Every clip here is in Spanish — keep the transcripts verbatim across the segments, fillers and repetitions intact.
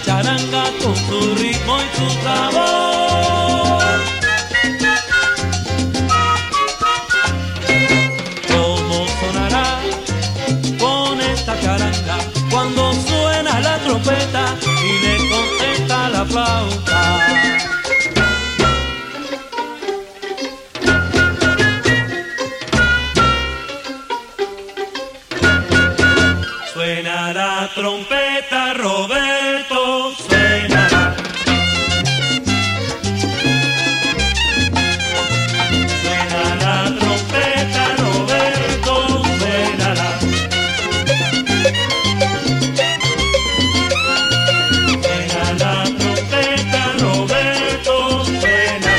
charanga con su ritmo y su sabor. ¿Cómo sonará con esta charanga cuando suena la trompeta y le contesta la flauta? Suena la trompeta, Roberto, suena. Suena la trompeta, Roberto, suena. Suena la trompeta, Roberto, suena.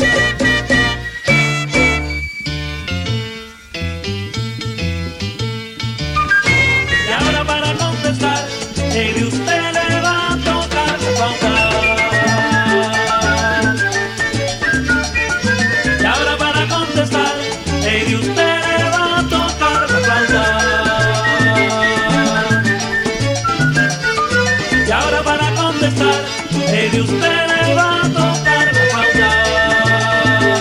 Y ahora para contestar, él usted le va a tocar la flauta. Y ahora para contestar, él usted le va a tocar la flauta. Y ahora para contestar, él usted le va a tocar la flauta.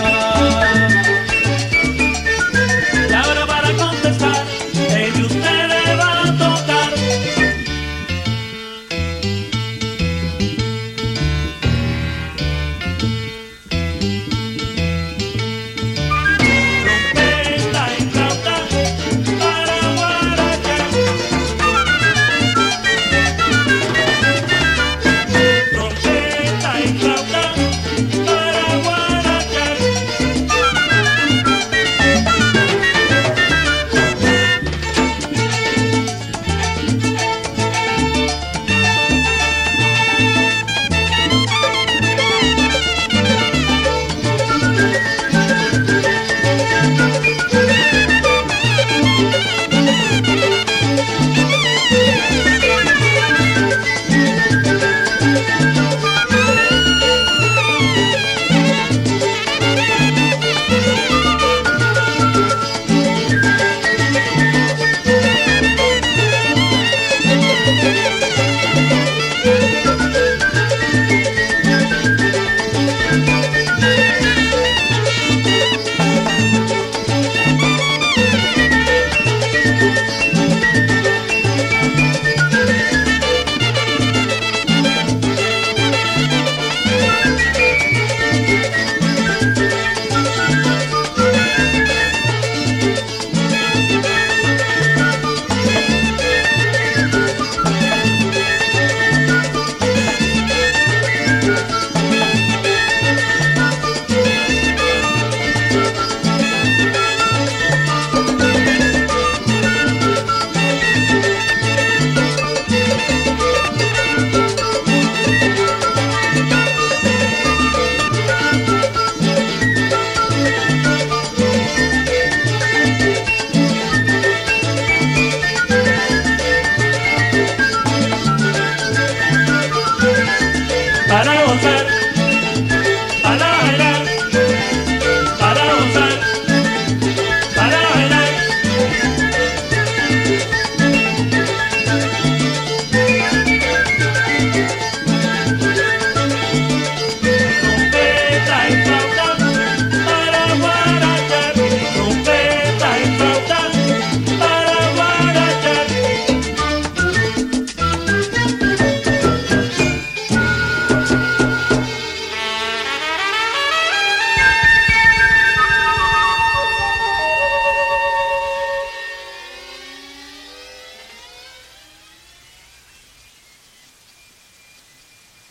Y ahora para contestar, él usted